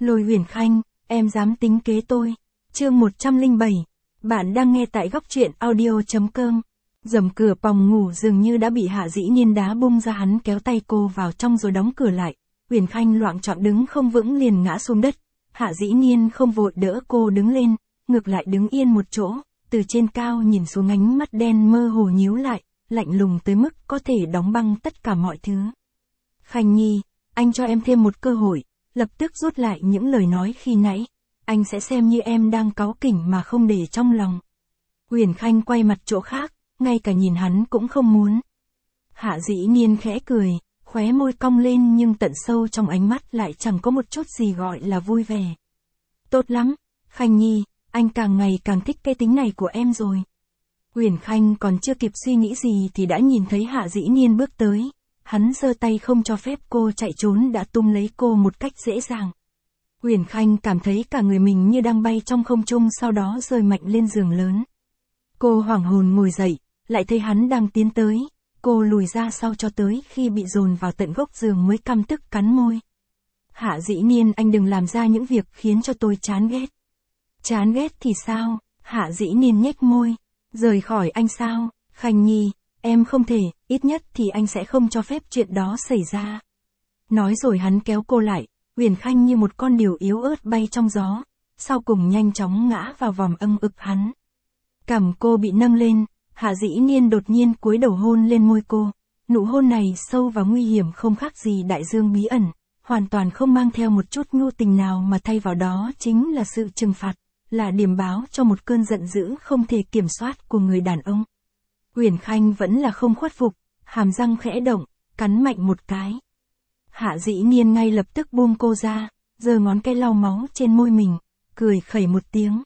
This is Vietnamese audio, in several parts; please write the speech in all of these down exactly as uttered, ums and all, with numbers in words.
Lôi Huyền Khanh, em dám tính kế tôi. Chương một trăm lẻ bảy. Bạn đang nghe tại góc truyện audio chấm com. Rầm cửa phòng ngủ dường như đã bị Hạ Dĩ Niên đá bung ra, hắn kéo tay cô vào trong rồi đóng cửa lại. Huyền Khanh loạng choạng đứng không vững liền ngã xuống đất. Hạ Dĩ Niên không vội đỡ cô đứng lên, ngược lại đứng yên một chỗ, từ trên cao nhìn xuống, ánh mắt đen mơ hồ nhíu lại, lạnh lùng tới mức có thể đóng băng tất cả mọi thứ. Khanh Nhi, anh cho em thêm một cơ hội, lập tức rút lại những lời nói khi nãy, anh sẽ xem như em đang cáu kỉnh mà không để trong lòng. Huyền Khanh quay mặt chỗ khác, ngay cả nhìn hắn cũng không muốn. Hạ Dĩ Niên khẽ cười, khóe môi cong lên nhưng tận sâu trong ánh mắt lại chẳng có một chút gì gọi là vui vẻ. Tốt lắm, Khanh Nhi, anh càng ngày càng thích cái tính này của em rồi. Huyền Khanh còn chưa kịp suy nghĩ gì thì đã nhìn thấy Hạ Dĩ Niên bước tới. Hắn giơ tay không cho phép cô chạy trốn đã túm lấy cô một cách dễ dàng. Huyền Khanh cảm thấy cả người mình như đang bay trong không trung, sau đó rơi mạnh lên giường lớn. Cô hoảng hồn ngồi dậy, lại thấy hắn đang tiến tới. Cô lùi ra sau cho tới khi bị dồn vào tận gốc giường mới căm tức cắn môi. Hạ Dĩ Niên, anh đừng làm ra những việc khiến cho tôi chán ghét. Chán ghét thì sao? Hạ Dĩ Niên nhếch môi. Rời khỏi anh sao? Khanh Nhi, em không thể, ít nhất thì anh sẽ không cho phép chuyện đó xảy ra. Nói rồi hắn kéo cô lại. Huyền Khanh như một con diều yếu ớt bay trong gió, sau cùng nhanh chóng ngã vào vòng âng ực hắn. Cằm cô bị nâng lên, Hạ Dĩ Niên đột nhiên cúi đầu hôn lên môi cô. Nụ hôn này sâu và nguy hiểm không khác gì đại dương bí ẩn, hoàn toàn không mang theo một chút nhu tình nào mà thay vào đó chính là sự trừng phạt, là điểm báo cho một cơn giận dữ không thể kiểm soát của người đàn ông. Huyền Khanh vẫn là không khuất phục, hàm răng khẽ động, cắn mạnh một cái. Hạ Dĩ Niên ngay lập tức buông cô ra, giơ ngón cái lau máu trên môi mình, cười khẩy một tiếng.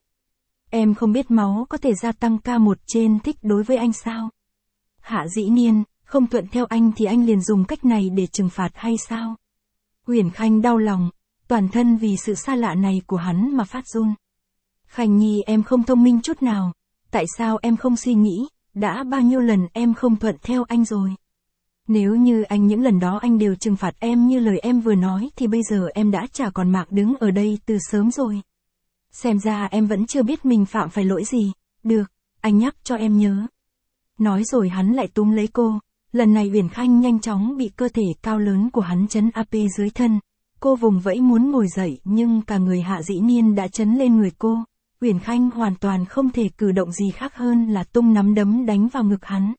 Em không biết máu có thể gia tăng ca một trên thích đối với anh sao? Hạ Dĩ Niên, không thuận theo anh thì anh liền dùng cách này để trừng phạt hay sao? Huyền Khanh đau lòng, toàn thân vì sự xa lạ này của hắn mà phát run. Khanh Nhi, em không thông minh chút nào, tại sao em không suy nghĩ, đã bao nhiêu lần em không thuận theo anh rồi? Nếu như anh những lần đó anh đều trừng phạt em như lời em vừa nói thì bây giờ em đã chả còn mạc đứng ở đây từ sớm rồi. Xem ra em vẫn chưa biết mình phạm phải lỗi gì. Được, anh nhắc cho em nhớ. Nói rồi hắn lại túm lấy cô. Lần này Huyền Khanh nhanh chóng bị cơ thể cao lớn của hắn chấn áp dưới thân. Cô vùng vẫy muốn ngồi dậy nhưng cả người Hạ Dĩ Niên đã chấn lên người cô. Huyền Khanh hoàn toàn không thể cử động gì khác hơn là tung nắm đấm đánh vào ngực hắn.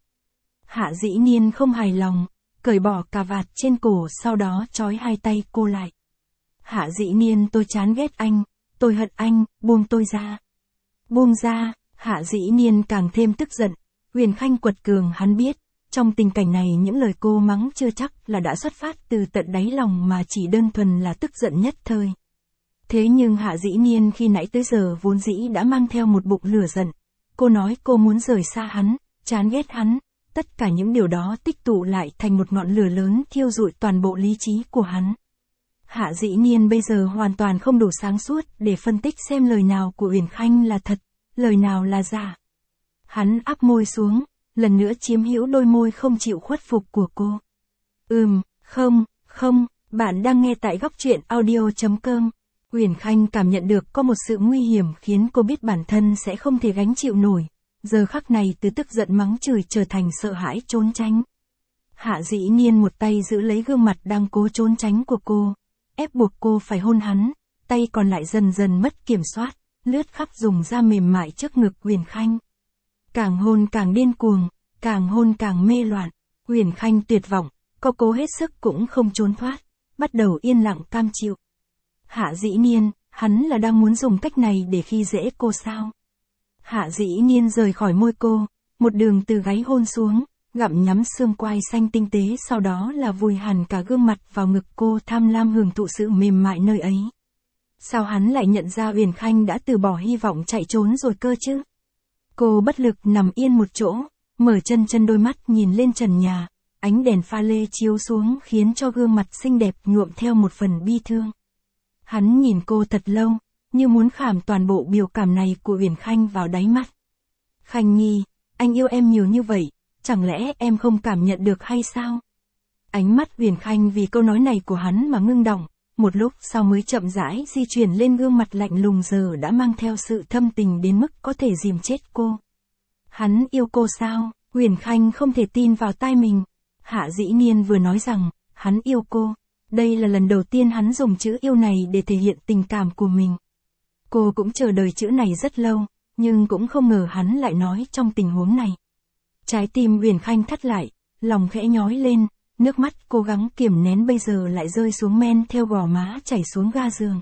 Hạ Dĩ Niên không hài lòng, cởi bỏ cà vạt trên cổ, sau đó trói hai tay cô lại. Hạ Dĩ Niên, tôi chán ghét anh, tôi hận anh, buông tôi ra. Buông ra, Hạ Dĩ Niên càng thêm tức giận. Huyền Khanh quật cường, hắn biết, trong tình cảnh này những lời cô mắng chưa chắc là đã xuất phát từ tận đáy lòng mà chỉ đơn thuần là tức giận nhất thời. Thế nhưng Hạ Dĩ Niên khi nãy tới giờ vốn dĩ đã mang theo một bụng lửa giận. Cô nói cô muốn rời xa hắn, chán ghét hắn. Tất cả những điều đó tích tụ lại thành một ngọn lửa lớn thiêu rụi toàn bộ lý trí của hắn. Hạ Dĩ Niên bây giờ hoàn toàn không đủ sáng suốt để phân tích xem lời nào của Huyền Khanh là thật, lời nào là giả. Hắn áp môi xuống, lần nữa chiếm hữu đôi môi không chịu khuất phục của cô. Ừm, không, không, bạn đang nghe tại góc truyện audio chấm com. Huyền Khanh cảm nhận được có một sự nguy hiểm khiến cô biết bản thân sẽ không thể gánh chịu nổi. Giờ khắc này từ tức giận mắng chửi trở thành sợ hãi trốn tránh. Hạ Dĩ Niên một tay giữ lấy gương mặt đang cố trốn tránh của cô, ép buộc cô phải hôn hắn, tay còn lại dần dần mất kiểm soát, lướt khắp dùng da mềm mại trước ngực Huyền Khanh. Càng hôn càng điên cuồng, càng hôn càng mê loạn. Huyền Khanh tuyệt vọng, có cố hết sức cũng không trốn thoát, bắt đầu yên lặng cam chịu. Hạ Dĩ Niên, hắn là đang muốn dùng cách này để khi dễ cô sao? Hạ Dĩ Niên rời khỏi môi cô, một đường từ gáy hôn xuống, gặm nhắm xương quai xanh tinh tế, sau đó là vùi hẳn cả gương mặt vào ngực cô, tham lam hưởng thụ sự mềm mại nơi ấy. Sao hắn lại nhận ra Huyền Khanh đã từ bỏ hy vọng chạy trốn rồi cơ chứ? Cô bất lực nằm yên một chỗ, mở chân chân đôi mắt nhìn lên trần nhà, ánh đèn pha lê chiếu xuống khiến cho gương mặt xinh đẹp nhuộm theo một phần bi thương. Hắn nhìn cô thật lâu, như muốn khảm toàn bộ biểu cảm này của Huyền Khanh vào đáy mắt. Khanh Nhi, anh yêu em nhiều như vậy, chẳng lẽ em không cảm nhận được hay sao? Ánh mắt Huyền Khanh vì câu nói này của hắn mà ngưng đọng, một lúc sau mới chậm rãi di chuyển lên gương mặt lạnh lùng giờ đã mang theo sự thâm tình đến mức có thể dìm chết cô. Hắn yêu cô sao? Huyền Khanh không thể tin vào tai mình. Hạ Dĩ Niên vừa nói rằng, hắn yêu cô. Đây là lần đầu tiên hắn dùng chữ yêu này để thể hiện tình cảm của mình. Cô cũng chờ đợi chữ này rất lâu, nhưng cũng không ngờ hắn lại nói trong tình huống này. Trái tim Huyền Khanh thắt lại, lòng khẽ nhói lên, nước mắt cố gắng kiềm nén bây giờ lại rơi xuống men theo gò má chảy xuống ga giường.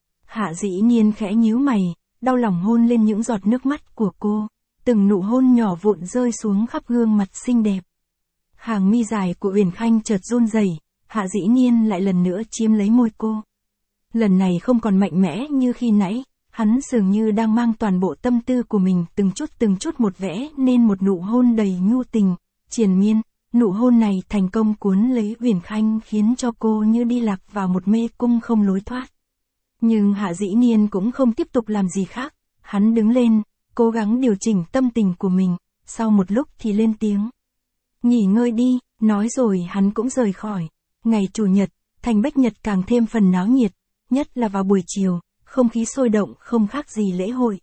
Hạ Dĩ Niên khẽ nhíu mày, đau lòng hôn lên những giọt nước mắt của cô, từng nụ hôn nhỏ vụn rơi xuống khắp gương mặt xinh đẹp. Hàng mi dài của Huyền Khanh chợt run rẩy, Hạ Dĩ Niên lại lần nữa chiếm lấy môi cô. Lần này không còn mạnh mẽ như khi nãy, hắn dường như đang mang toàn bộ tâm tư của mình từng chút từng chút một vẽ nên một nụ hôn đầy nhu tình, triền miên. Nụ hôn này thành công cuốn lấy Huyền Khanh khiến cho cô như đi lạc vào một mê cung không lối thoát. Nhưng Hạ Dĩ Niên cũng không tiếp tục làm gì khác, hắn đứng lên, cố gắng điều chỉnh tâm tình của mình, sau một lúc thì lên tiếng. Nghỉ ngơi đi, nói rồi hắn cũng rời khỏi. Ngày Chủ nhật, thành Bách Nhật càng thêm phần náo nhiệt, nhất là vào buổi chiều, không khí sôi động không khác gì lễ hội.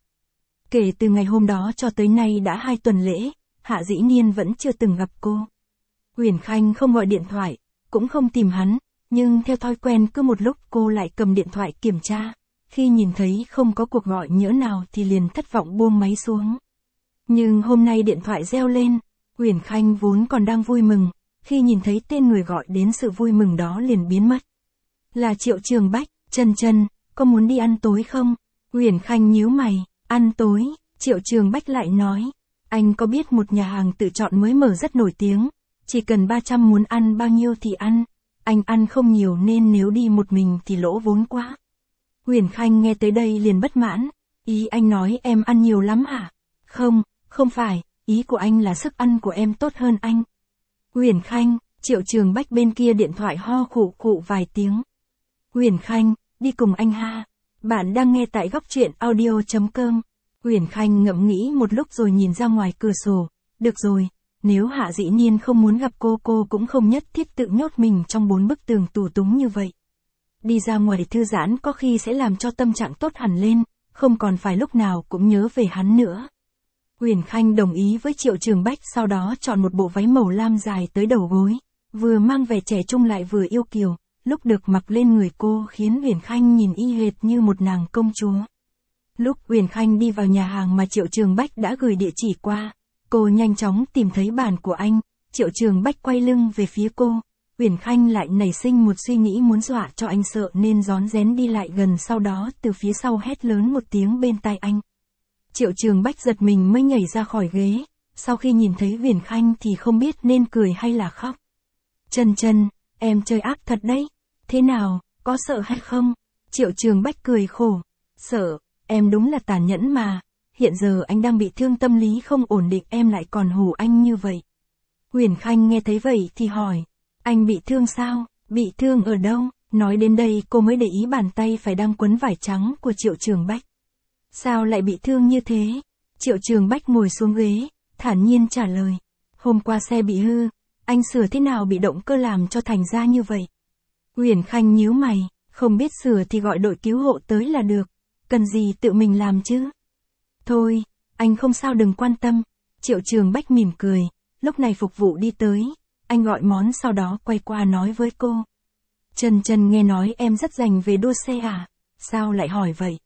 Kể từ ngày hôm đó cho tới nay đã hai tuần lễ, Hạ Dĩ Niên vẫn chưa từng gặp cô. Huyền Khanh không gọi điện thoại, cũng không tìm hắn, nhưng theo thói quen cứ một lúc cô lại cầm điện thoại kiểm tra. Khi nhìn thấy không có cuộc gọi nhỡ nào thì liền thất vọng buông máy xuống. Nhưng hôm nay điện thoại reo lên, Huyền Khanh vốn còn đang vui mừng, khi nhìn thấy tên người gọi đến sự vui mừng đó liền biến mất. Là Triệu Trường Bách. Chân chân, có muốn đi ăn tối không? Huyền Khanh nhíu mày, ăn tối, Triệu Trường Bách lại nói. Anh có biết một nhà hàng tự chọn mới mở rất nổi tiếng, chỉ cần ba trăm muốn ăn bao nhiêu thì ăn, anh ăn không nhiều nên nếu đi một mình thì lỗ vốn quá. Huyền Khanh nghe tới đây liền bất mãn, ý anh nói em ăn nhiều lắm hả? Không, không phải, ý của anh là sức ăn của em tốt hơn anh. Huyền Khanh, Triệu Trường Bách bên kia điện thoại ho khụ khụ vài tiếng. Huyền Khanh, đi cùng anh ha. Bạn đang nghe tại góc truyện audio chấm com. Huyền Khanh ngẫm nghĩ một lúc rồi nhìn ra ngoài cửa sổ. Được rồi, nếu Hạ Dĩ Niên không muốn gặp cô cô cũng không nhất thiết tự nhốt mình trong bốn bức tường tù túng như vậy. Đi ra ngoài thư giãn có khi sẽ làm cho tâm trạng tốt hẳn lên, không còn phải lúc nào cũng nhớ về hắn nữa. Huyền Khanh đồng ý với Triệu Trường Bách, sau đó chọn một bộ váy màu lam dài tới đầu gối, vừa mang vẻ trẻ trung lại vừa yêu kiều. Lúc được mặc lên người cô khiến Huyền Khanh nhìn y hệt như một nàng công chúa. Lúc Huyền Khanh đi vào nhà hàng mà Triệu Trường Bách đã gửi địa chỉ qua, cô nhanh chóng tìm thấy bàn của anh. Triệu Trường Bách quay lưng về phía cô, Huyền Khanh lại nảy sinh một suy nghĩ muốn dọa cho anh sợ nên rón rén đi lại gần, sau đó từ phía sau hét lớn một tiếng bên tai anh. Triệu Trường Bách giật mình mới nhảy ra khỏi ghế, sau khi nhìn thấy Huyền Khanh thì không biết nên cười hay là khóc. Chân chân, em chơi ác thật đấy. Thế nào, có sợ hay không? Triệu Trường Bách cười khổ. Sợ, em đúng là tàn nhẫn mà. Hiện giờ anh đang bị thương tâm lý không ổn định, em lại còn hù anh như vậy. Huyền Khanh nghe thấy vậy thì hỏi. Anh bị thương sao? Bị thương ở đâu? Nói đến đây cô mới để ý bàn tay phải đang quấn vải trắng của Triệu Trường Bách. Sao lại bị thương như thế? Triệu Trường Bách ngồi xuống ghế, thản nhiên trả lời. Hôm qua xe bị hư, anh sửa thế nào bị động cơ làm cho thành ra như vậy? Huyền Khanh nhíu mày, không biết sửa thì gọi đội cứu hộ tới là được, cần gì tự mình làm chứ? Thôi, anh không sao đừng quan tâm. Triệu Trường Bách mỉm cười, lúc này phục vụ đi tới, anh gọi món sau đó quay qua nói với cô. Trần Trần nghe nói em rất rành về đua xe à? Sao lại hỏi vậy?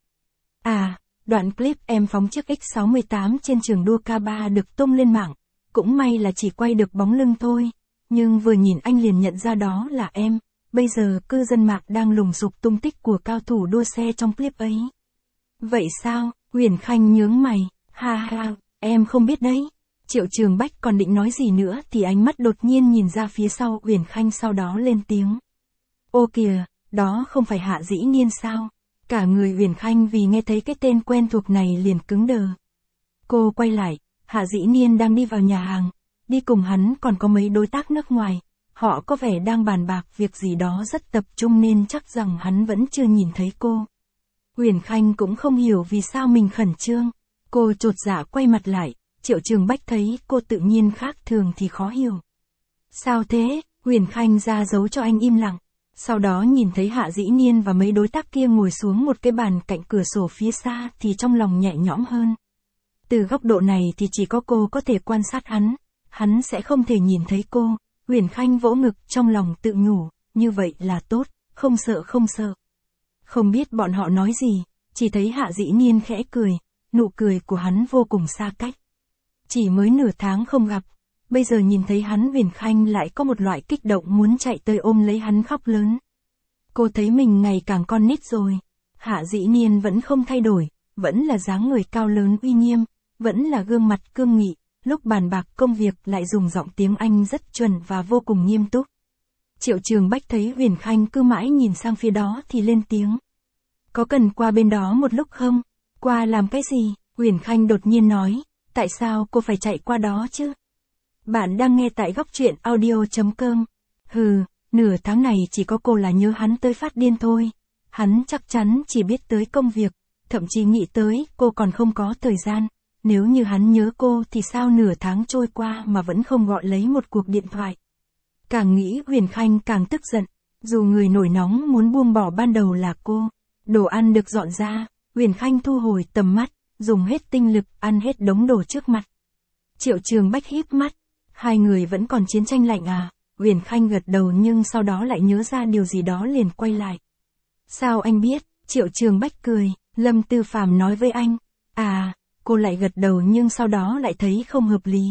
À, đoạn clip em phóng chiếc X sáu tám trên trường đua K ba được tung lên mạng, cũng may là chỉ quay được bóng lưng thôi, nhưng vừa nhìn anh liền nhận ra đó là em. Bây giờ cư dân mạng đang lùng sục tung tích của cao thủ đua xe trong clip ấy. Vậy sao? Huyền Khanh nhướng mày, ha ha, em không biết đấy. Triệu Trường Bách còn định nói gì nữa thì ánh mắt đột nhiên nhìn ra phía sau Huyền Khanh, sau đó lên tiếng. Ô kìa, đó không phải Hạ Dĩ Niên sao? Cả người Huyền Khanh vì nghe thấy cái tên quen thuộc này liền cứng đờ. Cô quay lại, Hạ Dĩ Niên đang đi vào nhà hàng, đi cùng hắn còn có mấy đối tác nước ngoài. Họ có vẻ đang bàn bạc việc gì đó rất tập trung nên chắc rằng hắn vẫn chưa nhìn thấy cô. Huyền Khanh cũng không hiểu vì sao mình khẩn trương. Cô chột dạ quay mặt lại, Triệu Trường Bách thấy cô tự nhiên khác thường thì khó hiểu. Sao thế? Huyền Khanh ra dấu cho anh im lặng. Sau đó nhìn thấy Hạ Dĩ Niên và mấy đối tác kia ngồi xuống một cái bàn cạnh cửa sổ phía xa thì trong lòng nhẹ nhõm hơn. Từ góc độ này thì chỉ có cô có thể quan sát hắn, hắn sẽ không thể nhìn thấy cô. Uyển Khanh vỗ ngực trong lòng tự nhủ, như vậy là tốt, không sợ không sợ. Không biết bọn họ nói gì, chỉ thấy Hạ Dĩ Niên khẽ cười, nụ cười của hắn vô cùng xa cách. Chỉ mới nửa tháng không gặp, bây giờ nhìn thấy hắn Uyển Khanh lại có một loại kích động muốn chạy tới ôm lấy hắn khóc lớn. Cô thấy mình ngày càng con nít rồi. Hạ Dĩ Niên vẫn không thay đổi, vẫn là dáng người cao lớn uy nghiêm, vẫn là gương mặt cương nghị, lúc bàn bạc công việc lại dùng giọng tiếng Anh rất chuẩn và vô cùng nghiêm túc. Triệu Trường Bách thấy Uyển Khanh cứ mãi nhìn sang phía đó thì lên tiếng. Có cần qua bên đó một lúc không? Qua làm cái gì? Uyển Khanh đột nhiên nói, tại sao cô phải chạy qua đó chứ? Bạn đang nghe tại góc truyện audio chấm com. Hừ, nửa tháng này chỉ có cô là nhớ hắn tới phát điên thôi. Hắn chắc chắn chỉ biết tới công việc, thậm chí nghĩ tới cô còn không có thời gian. Nếu như hắn nhớ cô thì sao nửa tháng trôi qua mà vẫn không gọi lấy một cuộc điện thoại. Càng nghĩ Uyển Khanh càng tức giận, dù người nổi nóng muốn buông bỏ ban đầu là cô. Đồ ăn được dọn ra, Uyển Khanh thu hồi tầm mắt, dùng hết tinh lực ăn hết đống đồ trước mặt. Triệu Trường Bách híp mắt, hai người vẫn còn chiến tranh lạnh à? Uyển Khanh gật đầu nhưng sau đó lại nhớ ra điều gì đó liền quay lại. Sao anh biết? Triệu Trường Bách cười, Lâm Tư Phàm nói với anh. À, cô lại gật đầu nhưng sau đó lại thấy không hợp lý.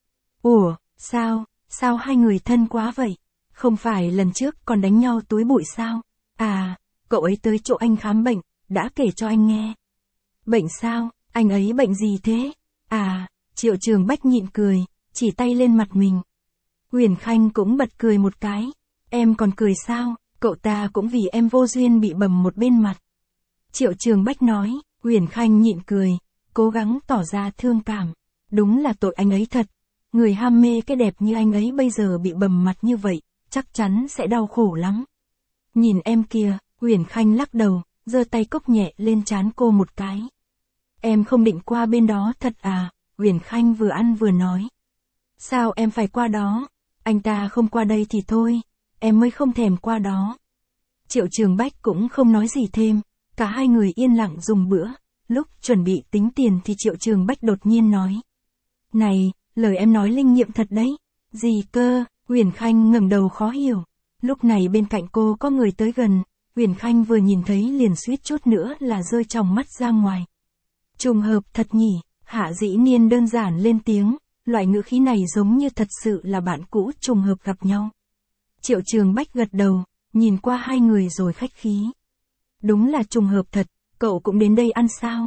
Ủa, sao, sao hai người thân quá vậy? Không phải lần trước còn đánh nhau túi bụi sao? À, cậu ấy tới chỗ anh khám bệnh, đã kể cho anh nghe. Bệnh sao? Anh ấy bệnh gì thế? À, Triệu Trường Bách nhịn cười, chỉ tay lên mặt mình. Uyển Khanh cũng bật cười một cái. Em còn cười sao? Cậu ta cũng vì em vô duyên bị bầm một bên mặt. Triệu Trường Bách nói. Uyển Khanh nhịn cười, cố gắng tỏ ra thương cảm. Đúng là tội anh ấy thật. Người ham mê cái đẹp như anh ấy bây giờ bị bầm mặt như vậy, chắc chắn sẽ đau khổ lắm. Nhìn em kia, Uyển Khanh lắc đầu, giơ tay cốc nhẹ lên trán cô một cái. Em không định qua bên đó thật à? Uyển Khanh vừa ăn vừa nói. Sao em phải qua đó? Anh ta không qua đây thì thôi, em mới không thèm qua đó. Triệu Trường Bách cũng không nói gì thêm, cả hai người yên lặng dùng bữa. Lúc chuẩn bị tính tiền thì Triệu Trường Bách đột nhiên nói. Này, lời em nói linh nghiệm thật đấy. Gì cơ? Uyển Khanh ngẩng đầu khó hiểu. Lúc này bên cạnh cô có người tới gần, Uyển Khanh vừa nhìn thấy liền suýt chút nữa là rơi tròng mắt ra ngoài. Trùng hợp thật nhỉ? Hạ Dĩ Niên đơn giản lên tiếng, loại ngữ khí này giống như thật sự là bạn cũ trùng hợp gặp nhau. Triệu Trường Bách gật đầu, nhìn qua hai người rồi khách khí. Đúng là trùng hợp thật, cậu cũng đến đây ăn sao?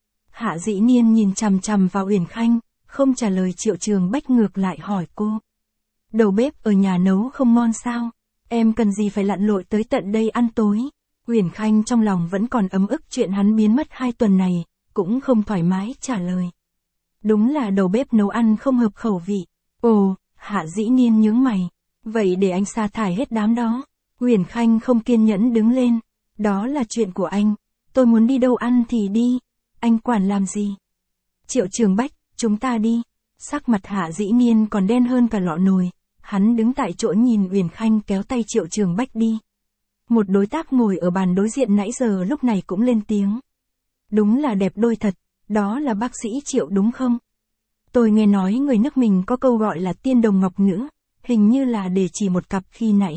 Hạ Dĩ Niên nhìn chằm chằm vào Uyển Khanh, không trả lời Triệu Trường Bách ngược lại hỏi cô. Đầu bếp ở nhà nấu không ngon sao? Em cần gì phải lặn lội tới tận đây ăn tối? Uyển Khanh trong lòng vẫn còn ấm ức chuyện hắn biến mất hai tuần này, cũng không thoải mái trả lời. Đúng là đầu bếp nấu ăn không hợp khẩu vị. Ồ, Hạ Dĩ Niên nhướng mày. Vậy để anh sa thải hết đám đó. Uyển Khanh không kiên nhẫn đứng lên. Đó là chuyện của anh. Tôi muốn đi đâu ăn thì đi. Anh quản làm gì? Triệu Trường Bách, chúng ta đi. Sắc mặt Hạ Dĩ Niên còn đen hơn cả lọ nồi. Hắn đứng tại chỗ nhìn Uyển Khanh kéo tay Triệu Trường Bách đi. Một đối tác ngồi ở bàn đối diện nãy giờ lúc này cũng lên tiếng. Đúng là đẹp đôi thật. Đó là bác sĩ Triệu đúng không? Tôi nghe nói người nước mình có câu gọi là tiên đồng ngọc nữ, hình như là để chỉ một cặp khi nãy.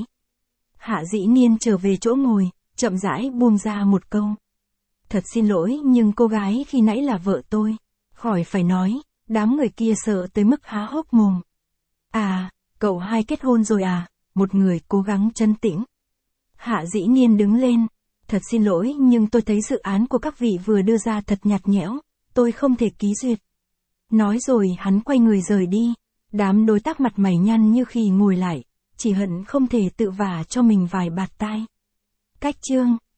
Hạ Dĩ Niên trở về chỗ ngồi, chậm rãi buông ra một câu. Thật xin lỗi nhưng cô gái khi nãy là vợ tôi. Khỏi phải nói, đám người kia sợ tới mức há hốc mồm. À, cậu hai kết hôn rồi à? Một người cố gắng trấn tĩnh. Hạ Dĩ Niên đứng lên. Thật xin lỗi nhưng tôi thấy dự án của các vị vừa đưa ra thật nhạt nhẽo. Tôi không thể ký duyệt. Nói rồi hắn quay người rời đi. Đám đối tác mặt mày nhăn như khi ngồi lại. Chỉ hận không thể tự vả cho mình vài bạt tai. Cách chương